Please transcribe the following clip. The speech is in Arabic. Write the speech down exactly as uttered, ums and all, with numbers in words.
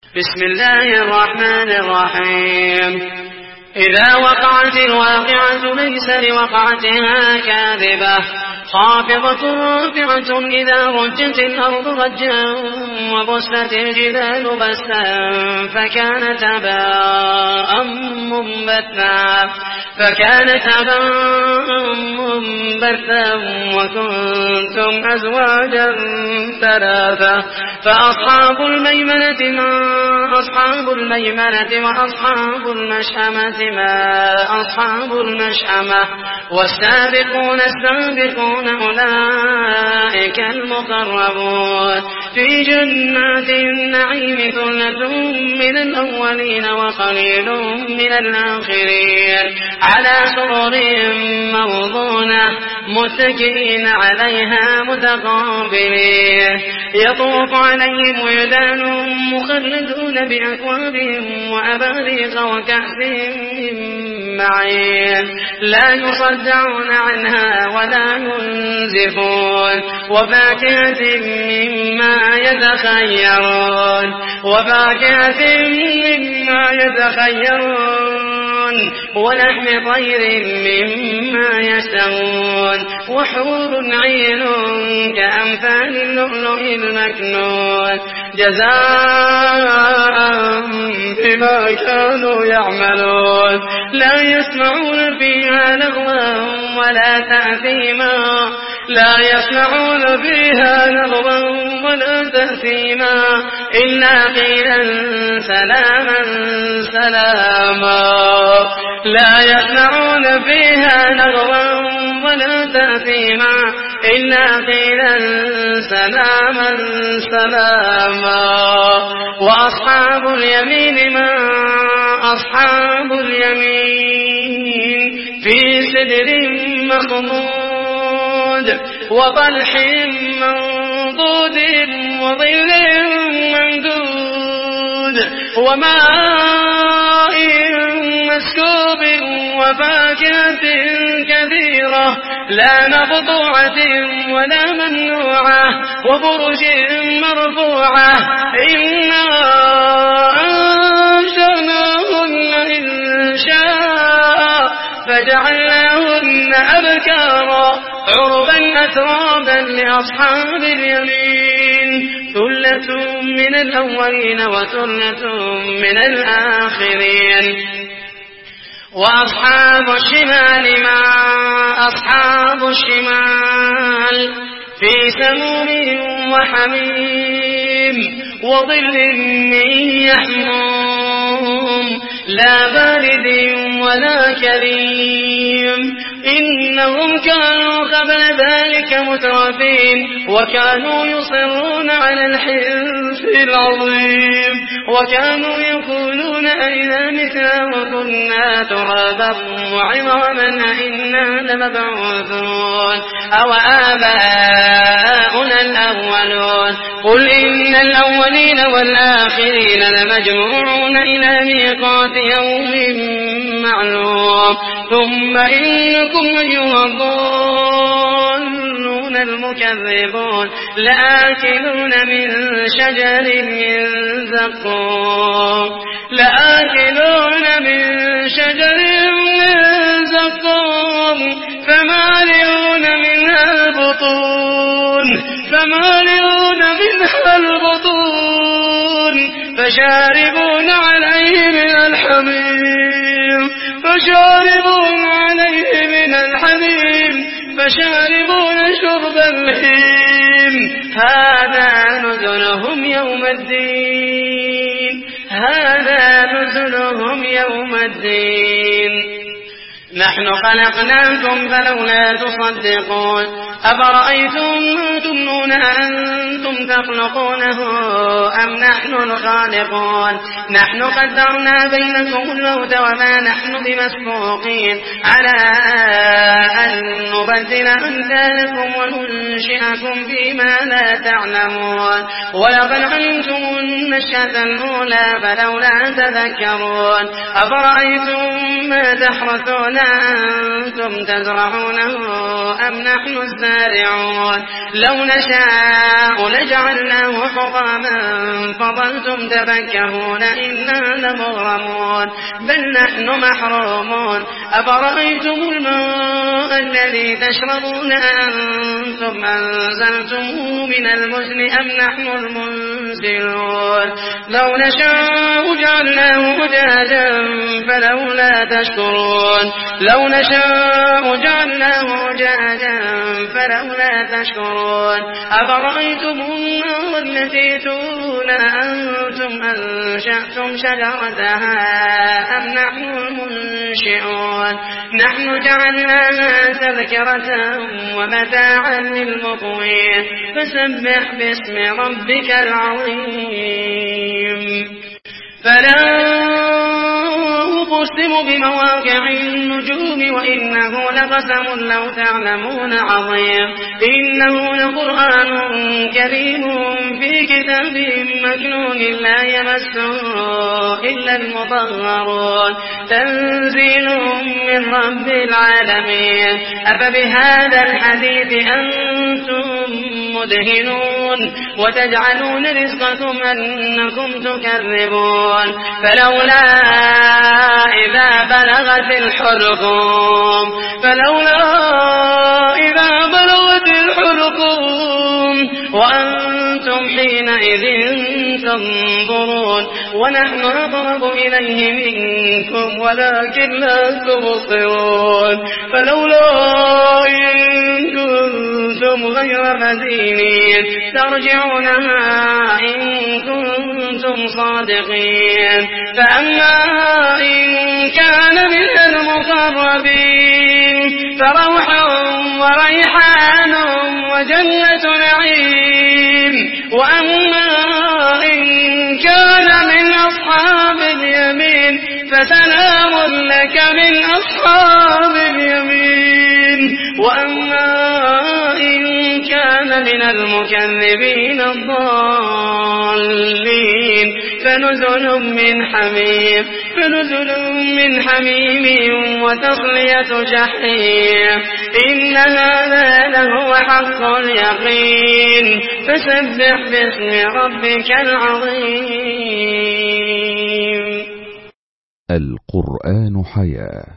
بسم الله الرحمن الرحيم. إذا وقعت الواقعة ليس لوقعتها كاذبة خافضة رافعة إذا رجت الأرض رجا وبست الجبال بسا فكانت هباء منبثا فكانت هباء منبثا وكنتم أزواجا ثلاثة فأصحاب الميمنة ما أصحاب الميمنة وأصحاب المشأمة ما أصحاب المشأمة والسابقون السابقون أولئك المقربون في جنات النعيم ثلة من الأولين وقليل من الآخرين على سرر موضونة متكئين عليها متقابلين يطوف عليهم ولدان مخلدون بأكواب وأباريق وكأس من معين لا يصدعون عنها ولا ينزفون وفاكهة مما يتخيرون وفاكهة مما يتخيرون ولحم طير مما يشتهون وحور عين كأمثال اللؤلؤ المكنون جزاء بما كانوا يعملون لا يسمعون فيها لغوا ولا تأثيما لا يسمعون فيها لغوا ولا تأثيما إلا قيلا سلاما سلاما لا يسمعون فيها لغوا ولا تأثيما إلا قيلا سلاما سلاما وأصحاب اليمين ما أصحاب اليمين في سدر مخضود وطلح منضود وظل ممدود وماء مسكوب وفاكهة كثيرة لا مقطوعة ولا ممنوعة وفرش مرفوعة إنا أنشأناهن إنشاء فجعلناهن أبكارا عربا أترابا لأصحاب اليمين ثلة من الأولين وثلة من الآخرين وأصحاب الشمال ما أصحاب الشمال في سموم وحميم وظل من يحموم لا بارد ولا كريم إنهم كانوا قبل ذلك مترفين وكانوا يصرون على الحنث العظيم وكانوا يقولون أئذا متنا وكنا ترابا وعظاما أئنا لمبعوثون أو آباؤنا الأولون قل إن الأولين والآخرين لمجموعون إلى ميقات يوم معلوم ثم إنكم أيها الضالون المكذبون لآكلون من شجر من زقوم لآكلون من شجر من زقوم فمالئون منها البطون فمالئون منها البطون فشاربون عليه من الحميم فشاربون عليه من الحميم فشاربون شرب الهيم هذا نزلهم يوم الدين هذا نزلهم يوم الدين نحن خلقناكم فلولا تصدقون أفرأيتم ما تمنون أنتم تخلقونه أم نحن الخالقون نحن قدرنا بينكم الموت وما نحن بمسبوقين على أن نبدل أمثالكم وننشئكم فيما لا تعلمون ولقد علمتم النشأة الأولى فلولا تذكرون أفرأيتم ما تحرثون أنتم تزرعونه أم نحن الزارعون مارعون لو نشاء لجعلناه حطاما فظلتم تفكهون إنا لمغرمون بل نحن محرومون أفرأيتم الماء الذي تشربون أنتم أنزلتموه من المزن أم نحن المنزلون لو نشاء جعلناه أجاجا فلولا تشكرون لو نشاء جعلناه أجاجا فلولا تشكرون أفرأيتم النار التي تورون أنتم أنشأتم شجرتها أم نحن المنشئون نحن جعلناها تذكرة ومتاعا للمقوين فسبح باسم ربك العظيم فلا أقسم بمواقع النجوم وإنه لقسم لو تعلمون عظيم إنه لقرآن كريم في كتاب مكنون لا يمسه إلا المطهرون تنزيل من رب العالمين أفبهذا الحديث أنتم مدهنون وتجعلون رزقكم أنكم تكذبون فلولا إذا بلغت الحلقوم فلولا إذا بلغت الحلقوم وأنتم حينئذ تنظرون ونحن أقرب إليه منكم ولكن لا تبصرون فلولا إن كنتم غير مدينين ترجعونها إن كنتم صادقين فأما إن كان من المقربين فروح وريحان وجنة نعيم وأما إن كان من أصحاب اليمين فسلام لك من أصحاب اليمين وأما إن كان من المكذبين الضالين فنزل من حميم فنزل من حميم وتصلية جحيم إن هذا لهو حق اليقين فسبح باسم ربك العظيم القرآن حياة